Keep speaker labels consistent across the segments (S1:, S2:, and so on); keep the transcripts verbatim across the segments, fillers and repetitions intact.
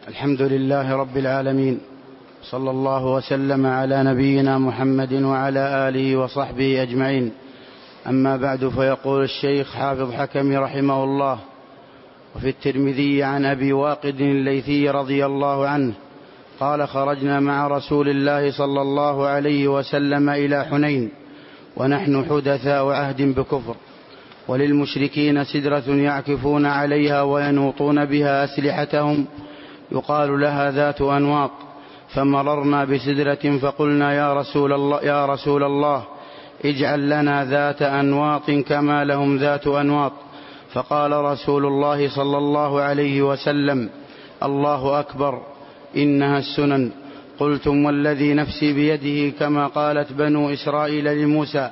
S1: الحمد لله رب العالمين، صلى الله وسلم على نبينا محمد وعلى آله وصحبه أجمعين. أما بعد، فيقول الشيخ حافظ حكم رحمه الله: وفي الترمذي عن أبي واقد الليثي رضي الله عنه قال: خرجنا مع رسول الله صلى الله عليه وسلم إلى حنين ونحن حدثاء عهد بكفر، وللمشركين سدرة يعكفون عليها وينوطون بها أسلحتهم يقال لها ذات أنواط، فمررنا بسدرة فقلنا: يا رسول الله, يا رسول الله اجعل لنا ذات أنواط كما لهم ذات أنواط. فقال رسول الله صلى الله عليه وسلم: الله أكبر، إنها السنن. قلتم: والذي نفسي بيده، كما قالت بنو إسرائيل لموسى: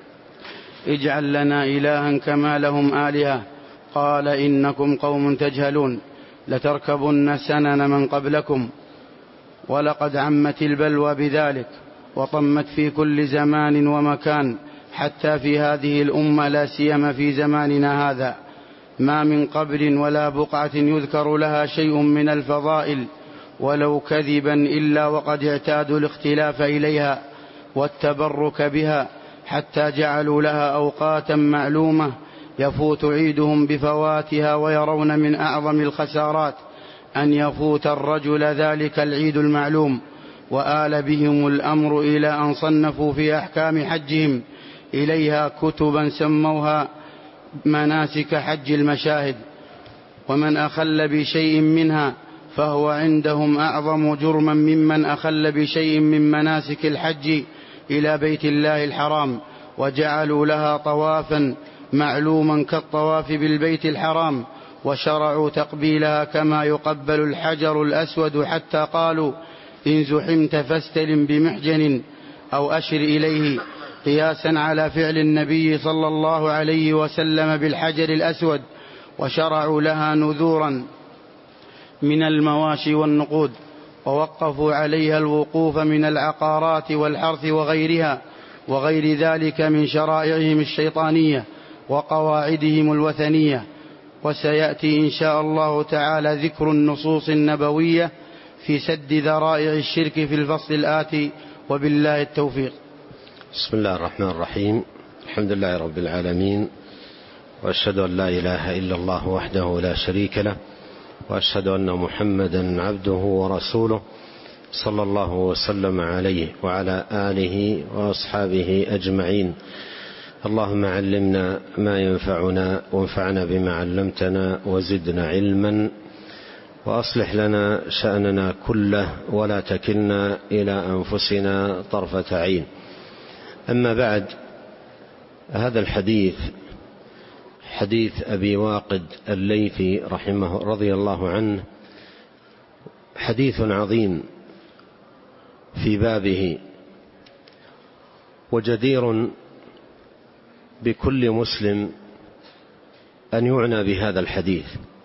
S1: اجعل لنا إلها كما لهم آلهة. قال: إنكم قوم تجهلون، لتركبن سنن من قبلكم، ولقد عمت البلوى بذلك وطمت في كل زمان ومكان، حتى في هذه الأمة لا سيما في زماننا هذا، ما من قبر ولا بقعة يذكر لها شيء من الفضائل ولو كذبا إلا وقد اعتادوا الاختلاف إليها والتبرك بها، حتى جعلوا لها أوقاتا معلومة يفوت عيدهم بفواتها، ويرون من أعظم الخسارات أن يفوت الرجل ذلك العيد المعلوم. وآل بهم الأمر إلى أن صنفوا في أحكام حجهم إليها كتبا سموها مناسك حج المشاهد، ومن أخل بشيء منها فهو عندهم أعظم جرما ممن أخل بشيء من مناسك الحج إلى بيت الله الحرام، وجعلوا لها طوافا معلوما كالطواف بالبيت الحرام، وشرعوا تقبيلها كما يقبل الحجر الأسود، حتى قالوا: إن زحمت فاستلم بمحجن أو أشر إليه، قياسا على فعل النبي صلى الله عليه وسلم بالحجر الأسود. وشرعوا لها نذورا من المواشي والنقود، ووقفوا عليها الوقوف من العقارات والحرث وغيرها وغير ذلك من شرائعهم الشيطانية وقواعدهم الوثنية. وسيأتي إن شاء الله تعالى ذكر النصوص النبوية في سد ذرائع الشرك في الفصل الآتي، وبالله التوفيق.
S2: بسم الله الرحمن الرحيم. الحمد لله رب العالمين، وأشهد أن لا إله إلا الله وحده لا شريك له، وأشهد أن محمدا عبده ورسوله، صلى الله وسلم عليه وعلى آله وأصحابه أجمعين. اللهم علمنا ما ينفعنا، وانفعنا بما علمتنا، وزدنا علما، وأصلح لنا شأننا كله، ولا تكلنا إلى أنفسنا طرفة عين. أما بعد، هذا الحديث حديث أبي واقد الليثي رحمه رضي الله عنه حديث عظيم في بابه، وجدير بكل مسلم أن يعنى بهذا الحديث،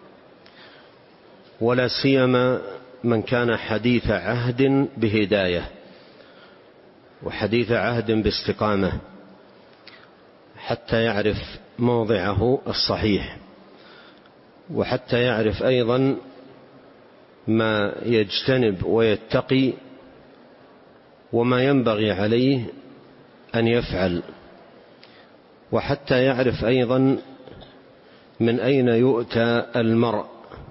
S2: ولا سيما من كان حديث عهد بهداية وحديث عهد باستقامة، حتى يعرف موضعه الصحيح، وحتى يعرف أيضا ما يجتنب ويتقي، وما ينبغي عليه أن يفعل، وحتى يعرف أيضا من أين يؤتى المرء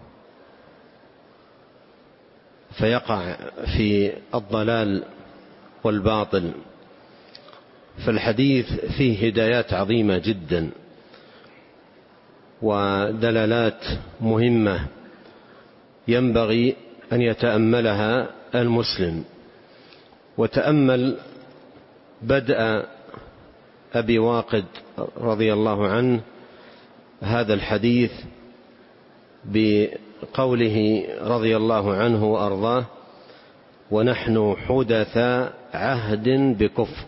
S2: فيقع في الضلال والباطل. فالحديث فيه هدايات عظيمة جدا ودلالات مهمة ينبغي أن يتأملها المسلم. وتأمل بدء أبي واقد رضي الله عنه هذا الحديث بقوله رضي الله عنه وأرضاه: ونحن حدثاء عهد بكفر،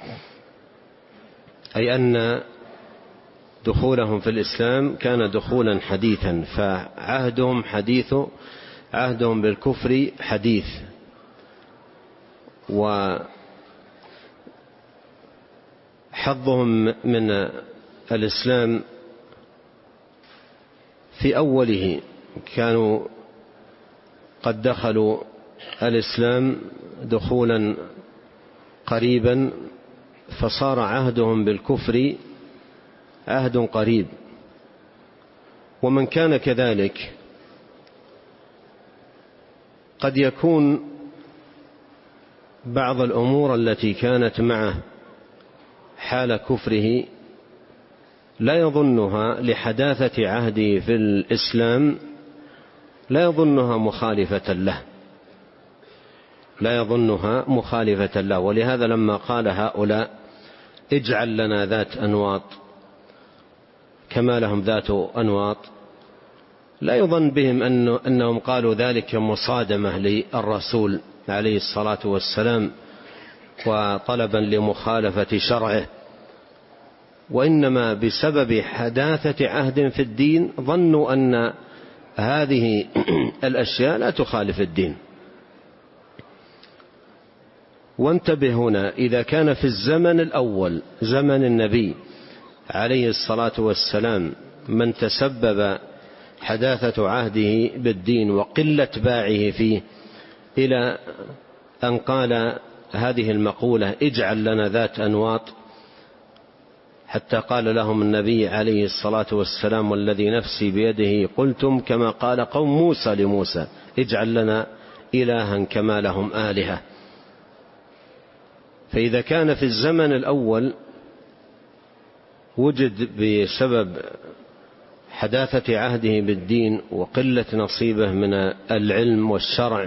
S2: أي أن دخولهم في الإسلام كان دخولا حديثا، فعهدهم حديث، عهدهم بالكفر حديث. وحظهم من الإسلام في أوله كانوا قد دخلوا الإسلام دخولا قريبا، فصار عهدهم بالكفر عهد قريب. ومن كان كذلك قد يكون بعض الأمور التي كانت معه حال كفره لا يظنها لحداثة عهده في الإسلام، لا يظنها مخالفة له، لا يظنها مخالفة له. ولهذا لما قال هؤلاء اجعل لنا ذات أنواط كما لهم ذات أنواط، لا يظن بهم أنهم قالوا ذلك مصادمة للرسول عليه الصلاة والسلام وطلبا لمخالفة شرعه، وإنما بسبب حداثة عهد في الدين ظنوا أن هذه الأشياء لا تخالف الدين. وانتبه هنا، إذا كان في الزمن الأول زمن النبي عليه الصلاة والسلام من تسبب حداثة عهده بالدين وقلة باعه فيه إلى أن قال هذه المقولة اجعل لنا ذات أنواط، حتى قال لهم النبي عليه الصلاة والسلام والذي نفسي بيده قلتم كما قال قوم موسى لموسى اجعل لنا إلها كما لهم آلهة. فإذا كان في الزمن الأول وجد بسبب حداثة عهده بالدين وقلة نصيبه من العلم والشرع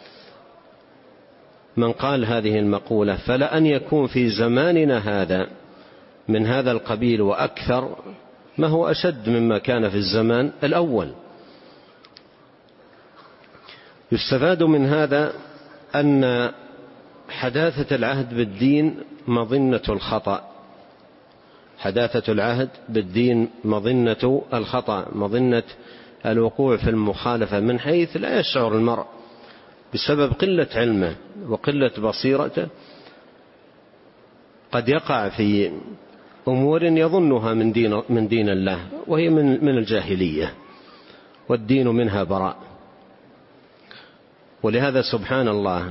S2: من قال هذه المقولة، فلأن يكون في زماننا هذا من هذا القبيل وأكثر ما هو أشد مما كان في الزمان الأول. يستفاد من هذا أن حداثة العهد بالدين مظنة الخطأ، حداثة العهد بالدين مظنة الخطأ، مظنة الوقوع في المخالفة من حيث لا يشعر المرء بسبب قلة علمه وقلة بصيرته، قد يقع في أمور يظنها من دين, من دين الله وهي من, من الجاهلية والدين منها براء. ولهذا سبحان الله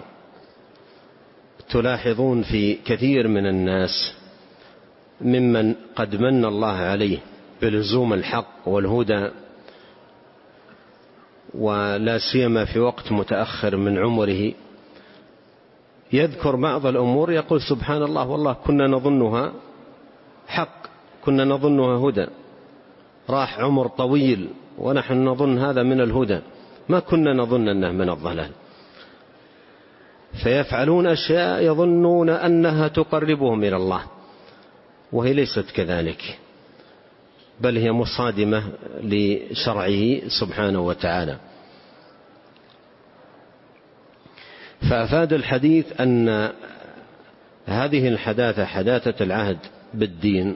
S2: تلاحظون في كثير من الناس ممن قد من الله عليه بلزوم الحق والهدى، ولا سيما في وقت متأخر من عمره، يذكر بعض الأمور يقول سبحان الله والله كنا نظنها حق، كنا نظنها هدى، راح عمر طويل ونحن نظن هذا من الهدى، ما كنا نظن أنه من الضلال. فيفعلون أشياء يظنون أنها تقربهم إلى الله وهي ليست كذلك، بل هي مصادمة لشرعه سبحانه وتعالى. فأفاد الحديث أن هذه الحداثة حداثة العهد بالدين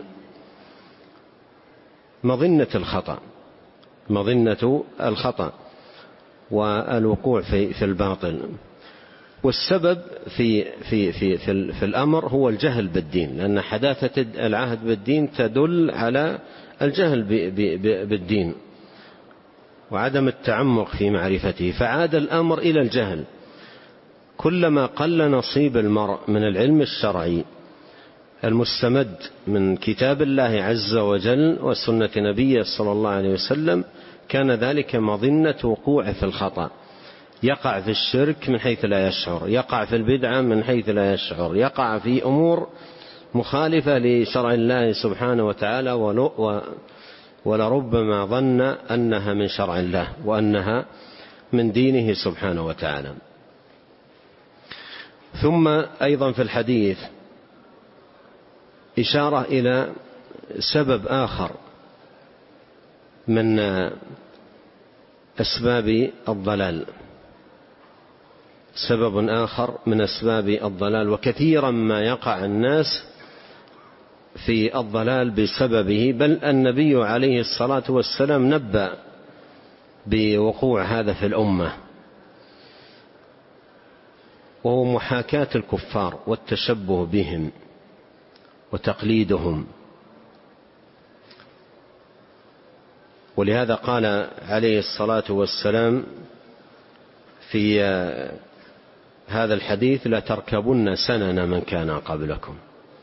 S2: مظنة الخطأ، مظنة الخطأ والوقوع في في الباطل. والسبب في في في في, في الأمر هو الجهل بالدين، لأن حداثة العهد بالدين تدل على الجهل بالدين وعدم التعمق في معرفته، فعاد الأمر إلى الجهل. كلما قل نصيب المرء من العلم الشرعي المستمد من كتاب الله عز وجل وسنة نبيه صلى الله عليه وسلم كان ذلك مظنة وقوع في الخطأ، يقع في الشرك من حيث لا يشعر، يقع في البدعة من حيث لا يشعر، يقع في أمور مخالفة لشرع الله سبحانه وتعالى ولربما ظن أنها من شرع الله وأنها من دينه سبحانه وتعالى. ثم أيضا في الحديث إشارة إلى سبب آخر من أسباب الضلال، سبب آخر من أسباب الضلال، وكثيرا ما يقع الناس في الضلال بسببه، بل النبي عليه الصلاة والسلام نبأ بوقوع هذا في الأمة، وهو محاكاة الكفار والتشبه بهم وتقليدهم. ولهذا قال عليه الصلاة والسلام في هذا الحديث لتركبن سنن من كان قبلكم.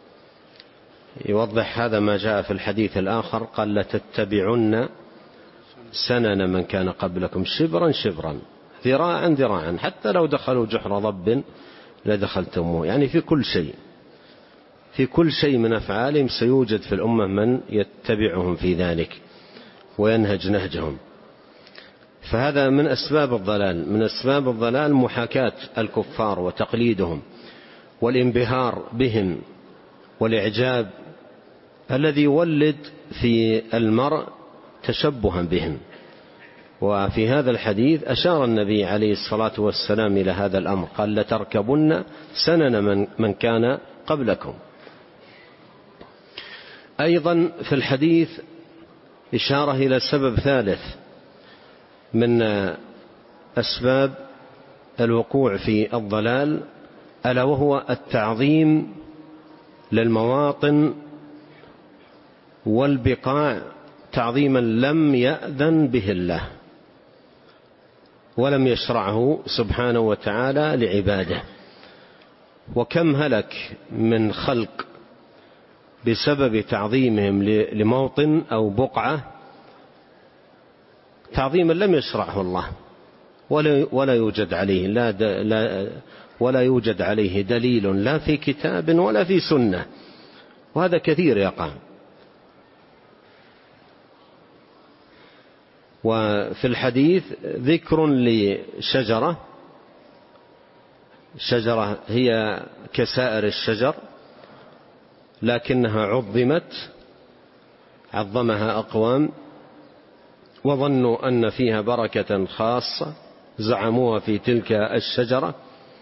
S2: يوضح هذا ما جاء في الحديث الآخر قال لتتبعن سنن من كان قبلكم شبرا شبرا ذراعا ذراعا حتى لو دخلوا جحر ضب لدخلتموه. يعني في كل شيء في كل شيء من أفعالهم سيوجد في الأمة من يتبعهم في ذلك وينهج نهجهم. فهذا من أسباب الضلال من أسباب الضلال محاكاة الكفار وتقليدهم والانبهار بهم والإعجاب الذي يولد في المرء تشبها بهم. وفي هذا الحديث أشار النبي عليه الصلاة والسلام إلى هذا الأمر قال لتركبن سنن من, من كان قبلكم. أيضا في الحديث إشارة إلى سبب ثالث من أسباب الوقوع في الضلال ألا وهو التعظيم للمواطن والبقاع تعظيما لم يأذن به الله ولم يشرعه سبحانه وتعالى لعباده. وكم هلك من خلق بسبب تعظيمهم لموطن أو بقعة تعظيما لم يشرعه الله ولا يوجد عليه لا لا ولا يوجد عليه دليل لا في كتاب ولا في سنة، وهذا كثير يقع. وفي الحديث ذكر لشجرة شجرة هي كسائر الشجر لكنها عظمت عظمها أقوام وظنوا أن فيها بركة خاصة زعموها في تلك الشجرة،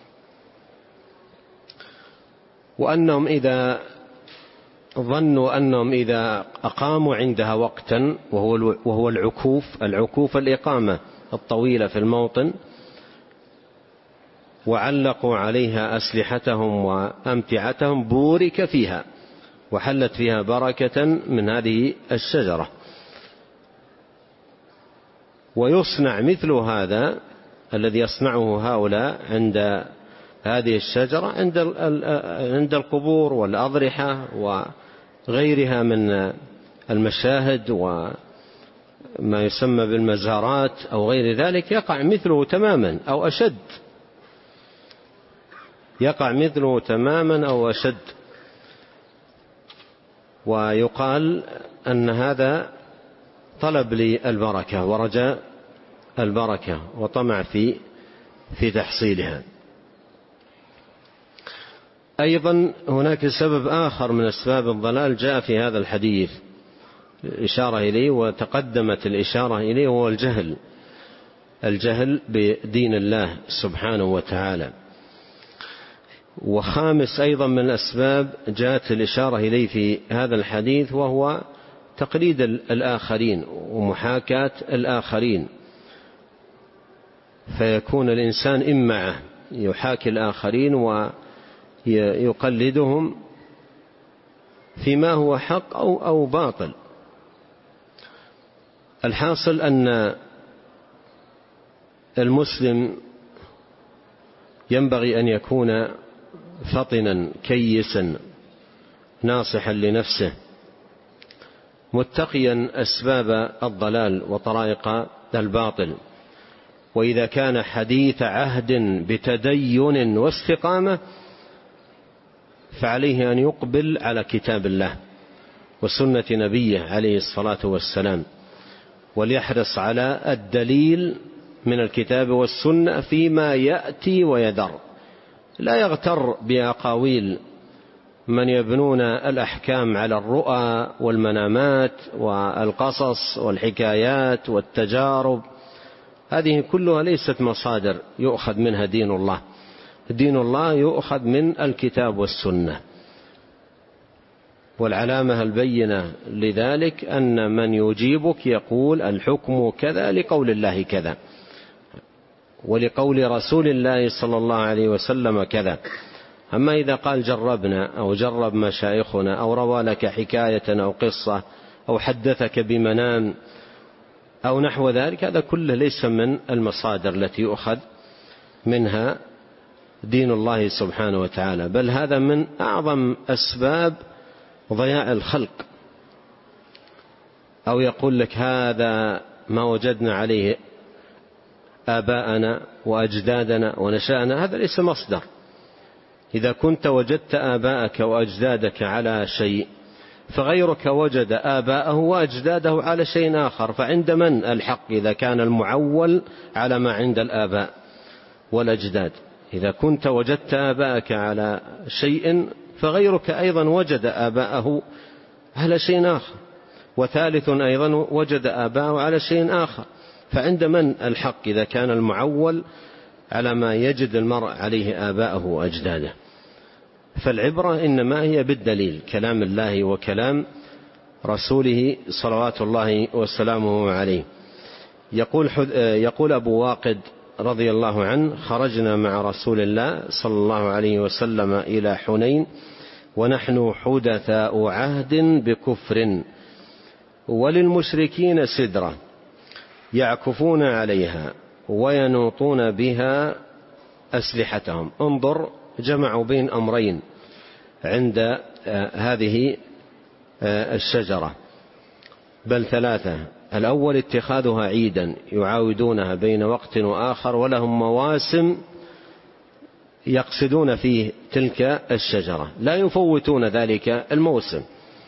S2: وأنهم إذا ظنوا أنهم إذا أقاموا عندها وقتا وهو وهو العكوف العكوف الإقامة الطويلة في الموطن وعلقوا عليها أسلحتهم وأمتعتهم بورك فيها وحلت فيها بركة من هذه الشجرة. ويصنع مثل هذا الذي يصنعه هؤلاء عند هذه الشجرة عند عند القبور والأضرحة وغيرها من المشاهد وما يسمى بالمزارات أو غير ذلك يقع مثله تماما أو أشد يقع مثله تماما أو أشد. ويقال أن هذا طلب للبركة ورجاء البركة وطمع في في تحصيلها. أيضا هناك سبب آخر من أسباب الضلال جاء في هذا الحديث إشارة إليه وتقدمت الإشارة إليه هو الجهل الجهل بدين الله سبحانه وتعالى. وخامس أيضا من الأسباب جاءت الإشارة إليه في هذا الحديث وهو تقليد الآخرين ومحاكاة الآخرين، فيكون الإنسان إما يحاكي الآخرين ويقلدهم فيما هو حق أو, أو باطل. الحاصل أن المسلم ينبغي أن يكون فطنا كيسا ناصحا لنفسه متقيا أسباب الضلال وطرائق الباطل. وإذا كان حديث عهد بتدين واستقامة فعليه أن يقبل على كتاب الله وسنة نبيه عليه الصلاة والسلام وليحرص على الدليل من الكتاب والسنة فيما يأتي ويذر، لا يغتر بأقاويل من يبنون الأحكام على الرؤى والمنامات والقصص والحكايات والتجارب. هذه كلها ليست مصادر يؤخذ منها دين الله. دين الله يؤخذ من الكتاب والسنة. والعلامة البينة لذلك أن من يجيبك يقول الحكم كذا لقول الله كذا ولقول رسول الله صلى الله عليه وسلم كذا. أما إذا قال جربنا أو جرب مشايخنا أو روى لك حكاية أو قصة أو حدثك بمنام أو نحو ذلك، هذا كله ليس من المصادر التي يؤخذ منها دين الله سبحانه وتعالى، بل هذا من أعظم أسباب ضياع الخلق. أو يقول لك هذا ما وجدنا عليه آباءنا وأجدادنا ونشأنا، هذا ليس مصدر. إذا كنت وجدت آباءك وأجدادك على شيء فغيرك وجد آباءه وأجداده على شيء آخر، فعند من الحق إذا كان المعول على ما عند الآباء والأجداد؟ إذا كنت وجدت آباءك على شيء فغيرك أيضا وجد آباءه على شيء آخر، وثالث أيضا وجد آباءه على شيء آخر، فعند من الحق إذا كان المعول على ما يجد المرء عليه آباءه وأجداده؟ فالعبرة إنما هي بالدليل، كلام الله وكلام رسوله صلوات الله وسلامه عليه. يقول, يقول أبو واقد رضي الله عنه: خرجنا مع رسول الله صلى الله عليه وسلم إلى حنين ونحن حدثاء عهد بكفر، وللمشركين سدرة يعكفون عليها وينوطون بها أسلحتهم. انظر، جمعوا بين أمرين عند هذه الشجرة، بل ثلاثة. الأول اتخاذها عيدا يعاودونها بين وقت وآخر، ولهم مواسم يقصدون فيه تلك الشجرة لا يفوتون ذلك الموسم.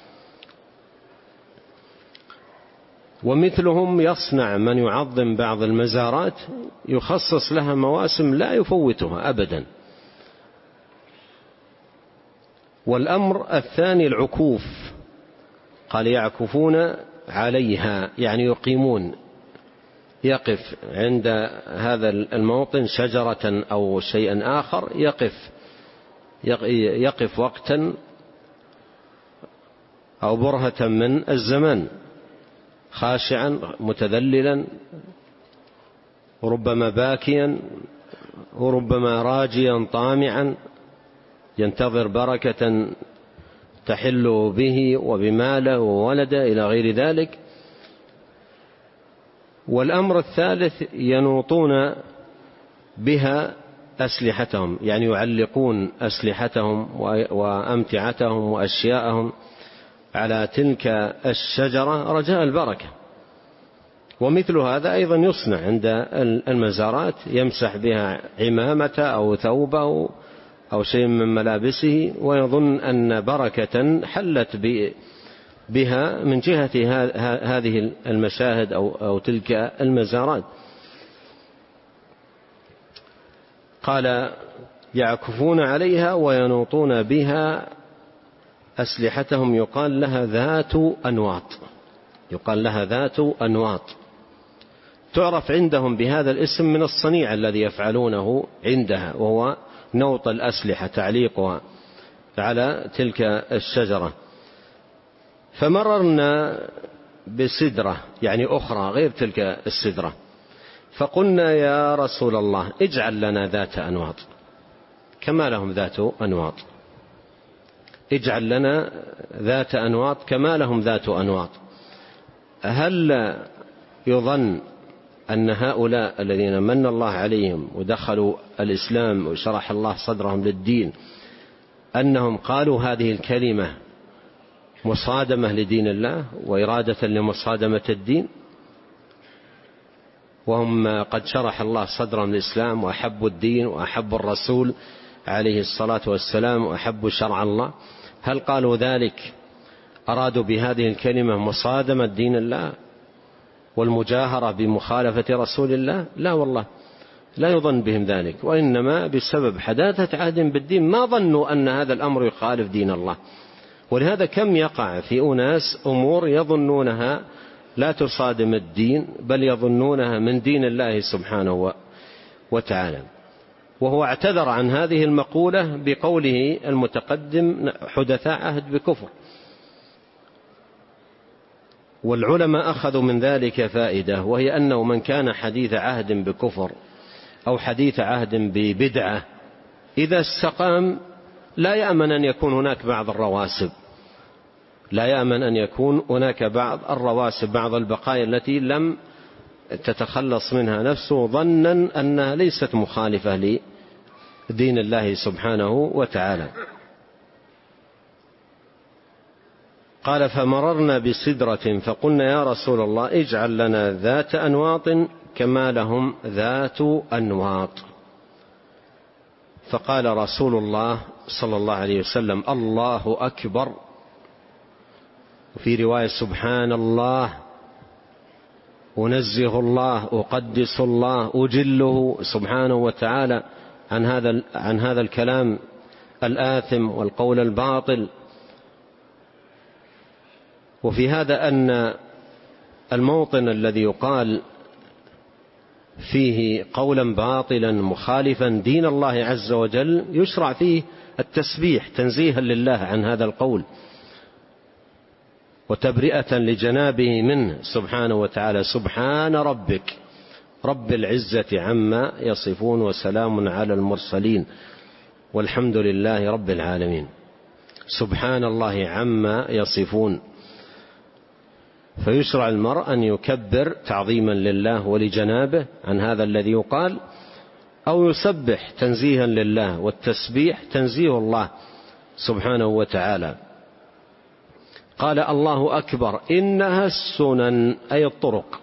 S2: ومثلهم يصنع من يعظم بعض المزارات يخصص لها مواسم لا يفوتها أبدا. والأمر الثاني العكوف، قال يعكفون عليها يعني يقيمون، يقف عند هذا الموطن شجرة أو شيئا آخر، يقف يقف وقتا أو برهة من الزمان خاشعا متذللا، وربما باكيا، وربما راجيا طامعا ينتظر بركة تحل به وبماله وولده إلى غير ذلك. والأمر الثالث ينوطون بها أسلحتهم، يعني يعلقون أسلحتهم وأمتعتهم وأشياءهم على تلك الشجرة رجاء البركة. ومثل هذا أيضا يصنع عند المزارات، يمسح بها عمامة أو ثوبه أو شيء من ملابسه ويظن أن بركة حلت بها من جهة هذه المشاهد أو تلك المزارات. قال يعكفون عليها وينوطون بها أسلحتهم، يقال لها ذات أنواط، يقال لها ذات أنواط، تعرف عندهم بهذا الاسم من الصنيع الذي يفعلونه عندها، وهو نوط الأسلحة، تعليقها على تلك الشجرة. فمررنا بسدرة يعني أخرى غير تلك السدرة، فقلنا يا رسول الله اجعل لنا ذات أنواط كما لهم ذات أنواط، اجعل لنا ذات أنواط كما لهم ذات أنواط. هل يظن أن هؤلاء الذين من الله عليهم ودخلوا الإسلام وشرح الله صدرهم للدين أنهم قالوا هذه الكلمة مصادمة لدين الله وإرادة لمصادمة الدين، وهم قد شرح الله صدرهم للإسلام وأحبوا الدين وأحبوا الرسول عليه الصلاة والسلام وأحبوا شرع الله؟ هل قالوا ذلك أرادوا بهذه الكلمة مصادمة دين الله والمجاهرة بمخالفة رسول الله؟ لا والله، لا يظن بهم ذلك، وإنما بسبب حداثة عهد بالدين ما ظنوا أن هذا الأمر يخالف دين الله. ولهذا كم يقع في أناس أمور يظنونها لا تصادم الدين بل يظنونها من دين الله سبحانه وتعالى. وهو اعتذر عن هذه المقولة بقوله المتقدم حدثاء عهد بكفر. والعلماء أخذوا من ذلك فائدة، وهي أنه من كان حديث عهد بكفر أو حديث عهد ببدعة إذا استقام لا يأمن أن يكون هناك بعض الرواسب، لا يأمن أن يكون هناك بعض الرواسب، بعض البقايا التي لم تتخلص منها نفسه ظنا أنها ليست مخالفة لدين الله سبحانه وتعالى. قال فمررنا بسدرة فقلنا يا رسول الله اجعل لنا ذات أنواط كما لهم ذات أنواط. فقال رسول الله صلى الله عليه وسلم الله أكبر، وفي رواية سبحان الله، أنزه الله، أقدس الله، أجله سبحانه وتعالى عن هذا عن هذا الكلام الآثم والقول الباطل. وفي هذا أن الموطن الذي يقال فيه قولا باطلا مخالفا دين الله عز وجل يشرع فيه التسبيح تنزيها لله عن هذا القول وتبرئة لجنابه منه سبحانه وتعالى. سبحان ربك رب العزة عما يصفون وسلام على المرسلين والحمد لله رب العالمين. سبحان الله عما يصفون. فيشرع المرء أن يكبر تعظيما لله ولجنابه عن هذا الذي يقال، أو يسبح تنزيها لله، والتسبيح تنزيه الله سبحانه وتعالى. قال الله أكبر إنها السنن أي الطرق،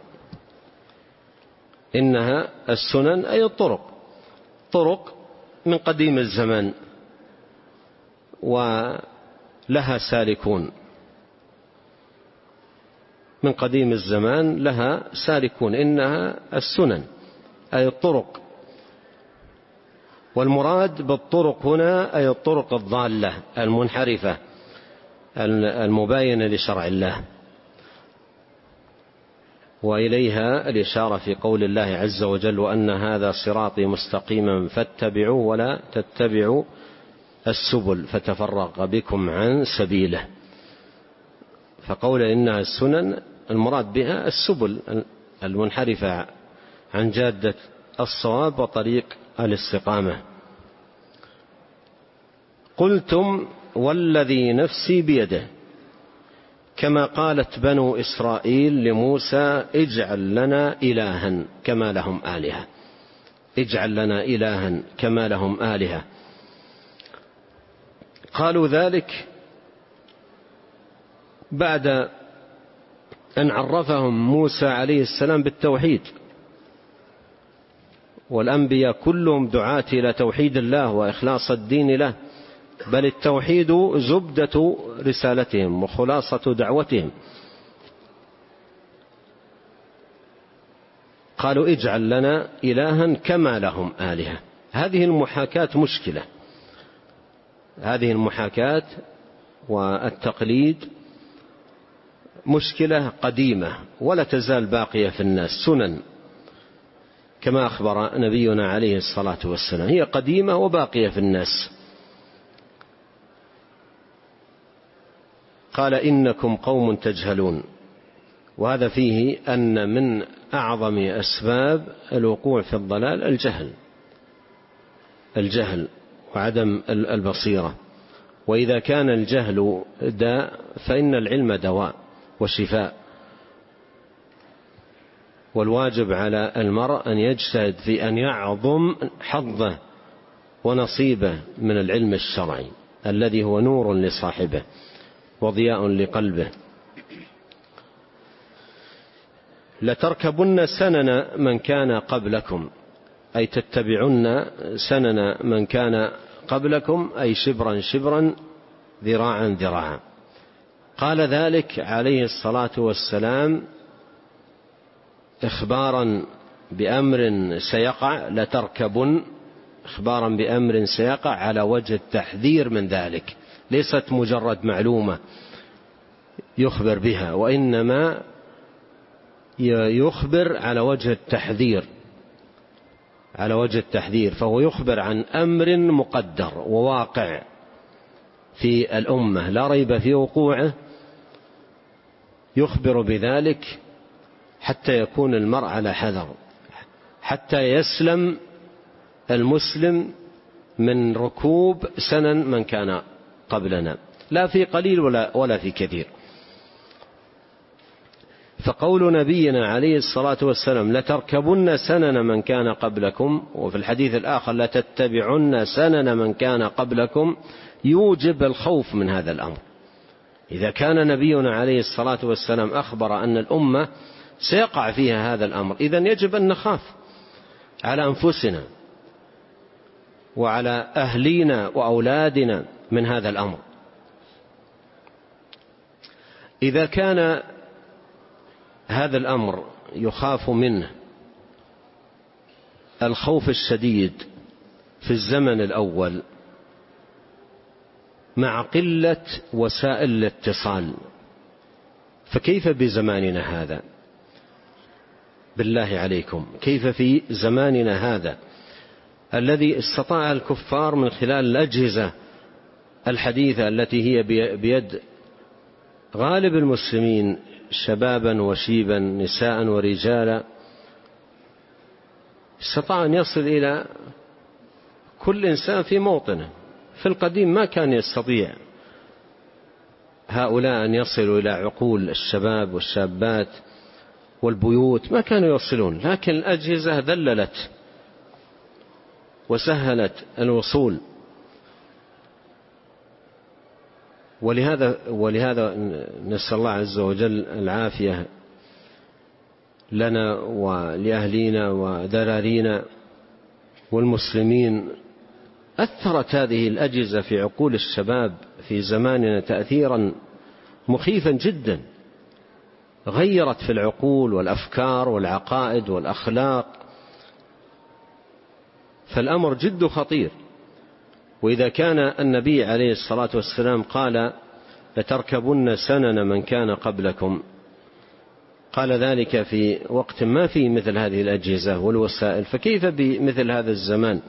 S2: إنها السنن أي الطرق، طرق من قديم الزمان ولها سالكون، من قديم الزمان لها سالكون، إنها السنن أي الطرق. والمراد بالطرق هنا أي الطرق الضالة المنحرفة المباينة لشرع الله، وإليها الإشارة في قول الله عز وجل وأن هذا صراطي مستقيما فاتبعوه ولا تتبعوا السبل فتفرق بكم عن سبيله. فقول إنها السنن المراد بها السبل المنحرفة عن جادة الصواب وطريق الاستقامة. قلتم والذي نفسي بيده، كما قالت بنو إسرائيل لموسى اجعل لنا إلها كما لهم آلهة، اجعل لنا إلها كما لهم آلهة. قالوا ذلك بعد أن عرفهم موسى عليه السلام بالتوحيد، والأنبياء كلهم دعاة إلى توحيد الله وإخلاص الدين له، بل التوحيد زبدة رسالتهم وخلاصة دعوتهم. قالوا اجعل لنا إلها كما لهم آلهة. هذه المحاكاة مشكلة، هذه المحاكاة والتقليد مشكلة قديمة ولا تزال باقية في الناس، سنن كما أخبر نبينا عليه الصلاة والسلام، هي قديمة وباقية في الناس. قال إنكم قوم تجهلون، وهذا فيه أن من أعظم أسباب الوقوع في الضلال الجهل، الجهل وعدم البصيرة. وإذا كان الجهل داء فإن العلم دواء وشفاء. والواجب على المرء أن يجتهد في أن يعظم حظه ونصيبه من العلم الشرعي الذي هو نور لصاحبه وضياء لقلبه. لتركبن سنن من كان قبلكم، أي تتبعن سنن من كان قبلكم، أي شبرا شبرا ذراعا ذراعا. قال ذلك عليه الصلاة والسلام إخبارا بأمر سيقع، لتركبن إخبارا بأمر سيقع على وجه التحذير من ذلك، ليست مجرد معلومة يخبر بها، وإنما يخبر على وجه التحذير، على وجه التحذير. فهو يخبر عن أمر مقدر وواقع في الأمة لا ريب في وقوعه، يخبر بذلك حتى يكون المرء على حذر، حتى يسلم المسلم من ركوب سنن من كان قبلنا، لا في قليل ولا, ولا في كثير. فقول نبينا عليه الصلاة والسلام لتركبن سنن من كان قبلكم، وفي الحديث الآخر لتتبعن سنن من كان قبلكم، يوجب الخوف من هذا الأمر. إذا كان نبينا عليه الصلاة والسلام أخبر أن الأمة سيقع فيها هذا الأمر، إذن يجب أن نخاف على أنفسنا وعلى أهلينا وأولادنا من هذا الأمر. إذا كان هذا الأمر يخاف منه الخوف الشديد في الزمن الأول مع قلة وسائل الاتصال، فكيف بزماننا هذا؟ بالله عليكم، كيف في زماننا هذا الذي استطاع الكفار من خلال الأجهزة الحديثة التي هي بيد غالب المسلمين شبابا وشيبا نساء ورجالا، استطاع أن يصل إلى كل إنسان في موطنه. في القديم ما كان يستطيع هؤلاء أن يصلوا إلى عقول الشباب والشابات والبيوت، ما كانوا يوصلون، لكن الأجهزة ذللت وسهلت الوصول. ولهذا ولهذا نسأل الله عز وجل العافية لنا ولأهلينا وذرارينا والمسلمين. أثرت هذه الأجهزة في عقول الشباب في زماننا تأثيرا مخيفا جدا، غيرت في العقول والأفكار والعقائد والأخلاق، فالأمر جد خطير. وإذا كان النبي عليه الصلاة والسلام قال لتركبن سنن من كان قبلكم، قال ذلك في وقت ما فيه مثل هذه الأجهزة والوسائل، فكيف بمثل هذا الزمان؟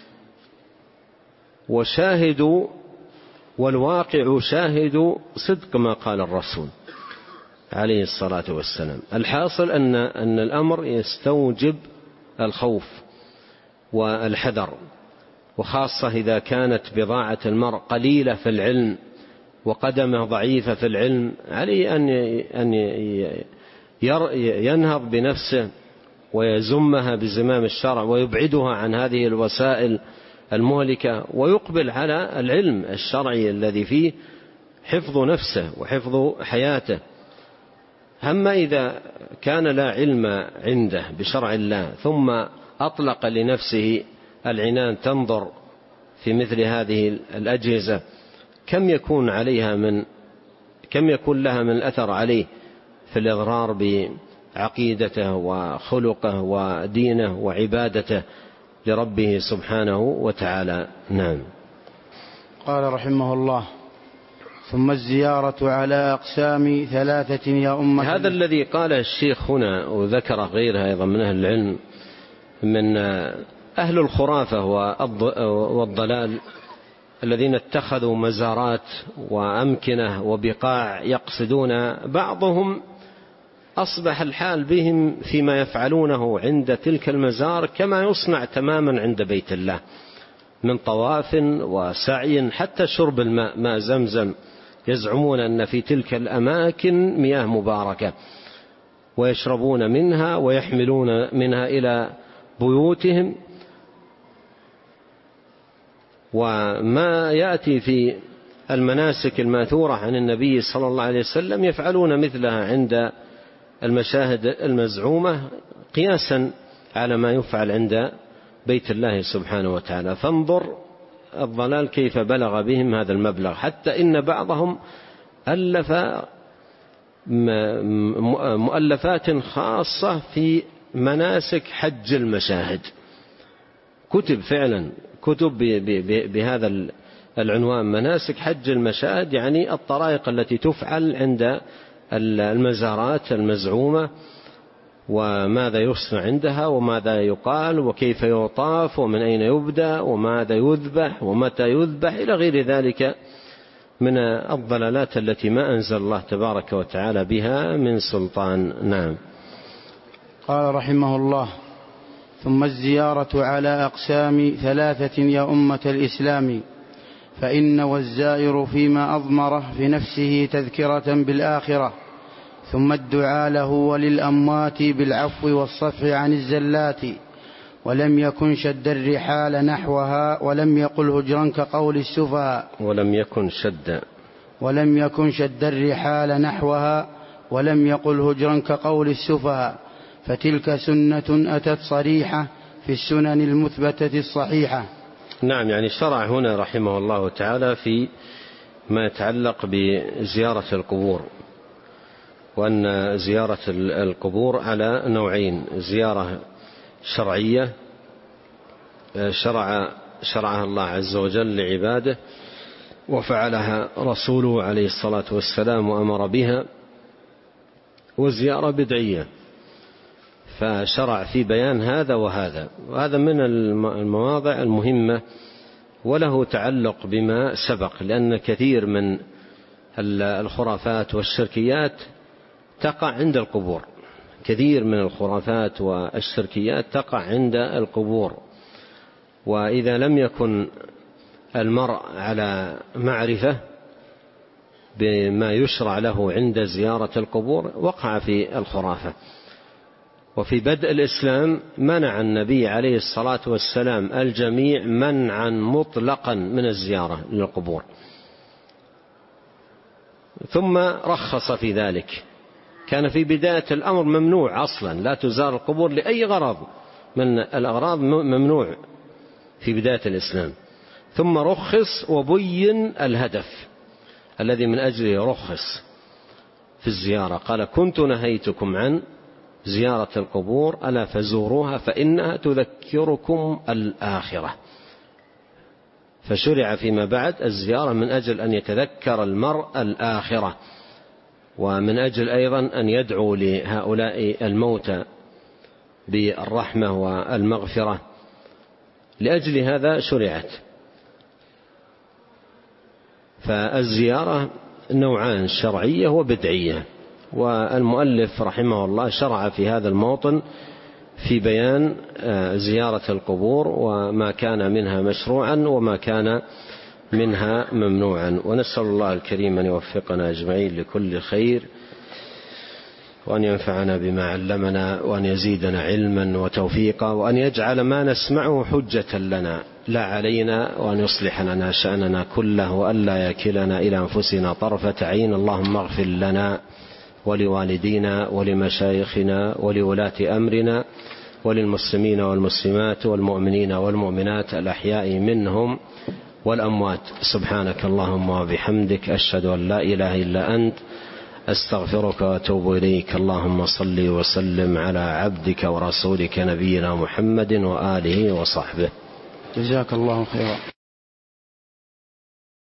S2: وشاهدوا والواقع شاهد صدق ما قال الرسول عليه الصلاة والسلام. الحاصل أن أن الأمر يستوجب الخوف والحذر، وخاصة إذا كانت بضاعة المرء قليلة في العلم وقدمه ضعيفة في العلم، عليه أن ينهض بنفسه ويزمها بزمام الشرع ويبعدها عن هذه الوسائل المهلكة، ويقبل على العلم الشرعي الذي فيه حفظ نفسه وحفظ حياته. أما إذا كان لا علم عنده بشرع الله ثم أطلق لنفسه العنان تنظر في مثل هذه الأجهزة، كم يكون عليها من كم يكون لها من الأثر عليه في الإضرار بعقيدته وخلقه ودينه وعبادته لربه سبحانه وتعالى. نعم.
S1: قال رحمه الله: ثم الزيارة على أقسام ثلاثة يا أمة.
S2: هذا الذي قاله الشيخ هنا وذكره غيرها أيضا من أهل العلم من أهل الخرافة والضلال الذين اتخذوا مزارات وأمكنة وبقاع يقصدون، بعضهم أصبح الحال بهم فيما يفعلونه عند تلك المزار كما يصنع تماما عند بيت الله من طواف وسعي، حتى شرب الماء، ماء زمزم، يزعمون أن في تلك الأماكن مياه مباركة ويشربون منها ويحملون منها إلى بيوتهم. وما يأتي في المناسك الماثورة عن النبي صلى الله عليه وسلم يفعلون مثلها عند المشاهد المزعومة قياسا على ما يفعل عند بيت الله سبحانه وتعالى. فانظر الضلال كيف بلغ بهم هذا المبلغ، حتى إن بعضهم ألف مؤلفات خاصة في مناسك حج المشاهد، كتب فعلا كتب بهذا العنوان، مناسك حج المشاهد، يعني الطرائق التي تفعل عند المزارات المزعومة، وماذا يصنع عندها وماذا يقال وكيف يطاف ومن أين يبدأ وماذا يذبح ومتى يذبح إلى غير ذلك من الضلالات التي ما أنزل الله تبارك وتعالى بها من سلطان. نعم.
S1: قال رحمه الله: ثم الزيارة على أقسام ثلاثة يا أمة الإسلام، فإن والزائر فيما أضمره في نفسه تذكرة بالآخرة، ثم الدعاء له وللأموات بالعفو والصفح عن الزلات، ولم يكن شد الرحال نحوها ولم يقل هجرا كقول السفهاء.
S2: ولم يكن شد
S1: ولم يكن شد الرحال نحوها ولم يقل هجرا كقول السفهاء، فتلك سنة أتت صريحة في السنن المثبتة الصحيحة.
S2: نعم، يعني شرع هنا رحمه الله تعالى في ما يتعلق بزيارة القبور، وأن زيارة القبور على نوعين: زيارة شرعية شرع شرعها الله عز وجل لعباده وفعلها رسوله عليه الصلاة والسلام وأمر بها، وزيارة بدعية، فشرع في بيان هذا وهذا، وهذا من المواضع المهمة وله تعلق بما سبق، لأن كثير من الخرافات والشركيات تقع عند القبور. كثير من الخرافات والشركيات تقع عند القبور، وإذا لم يكن المرء على معرفة بما يشرع له عند زيارة القبور وقع في الخرافة. وفي بدء الإسلام منع النبي عليه الصلاة والسلام الجميع منعا مطلقا من الزيارة للقبور، ثم رخص في ذلك. كان في بداية الأمر ممنوع أصلا، لا تزار القبور لأي غرض من الأغراض، ممنوع في بداية الإسلام، ثم رخص وبين الهدف الذي من أجله رخص في الزيارة. قال: كنت نهيتكم عن زيارة القبور ألا فزوروها فإنها تذكركم الآخرة. فشرع فيما بعد الزيارة من أجل أن يتذكر المرء الآخرة، ومن أجل أيضا أن يدعو لهؤلاء الموتى بالرحمة والمغفرة، لأجل هذا شرعت. فالزيارة نوعان: شرعية وبدعية، والمؤلف رحمه الله شرع في هذا الموطن في بيان زيارة القبور وما كان منها مشروعا وما كان منها ممنوعا. ونسأل الله الكريم أن يوفقنا أجمعين لكل خير، وأن ينفعنا بما علمنا، وأن يزيدنا علما وتوفيقا، وأن يجعل ما نسمعه حجة لنا لا علينا، وأن يصلح لنا شأننا كله، وأن لا يكلنا إلى أنفسنا طرفة عين. اللهم اغفر لنا ولوالدينا ولمشايخنا ولولاة أمرنا وللمسلمين والمسلمات والمؤمنين والمؤمنات الأحياء منهم والأموات. سبحانك اللهم وبحمدك، أشهد أن لا إله إلا أنت، أستغفرك وأتوب إليك. اللهم صل وسلم على عبدك ورسولك نبينا محمد وآله وصحبه.
S1: جزاك الله خيرا.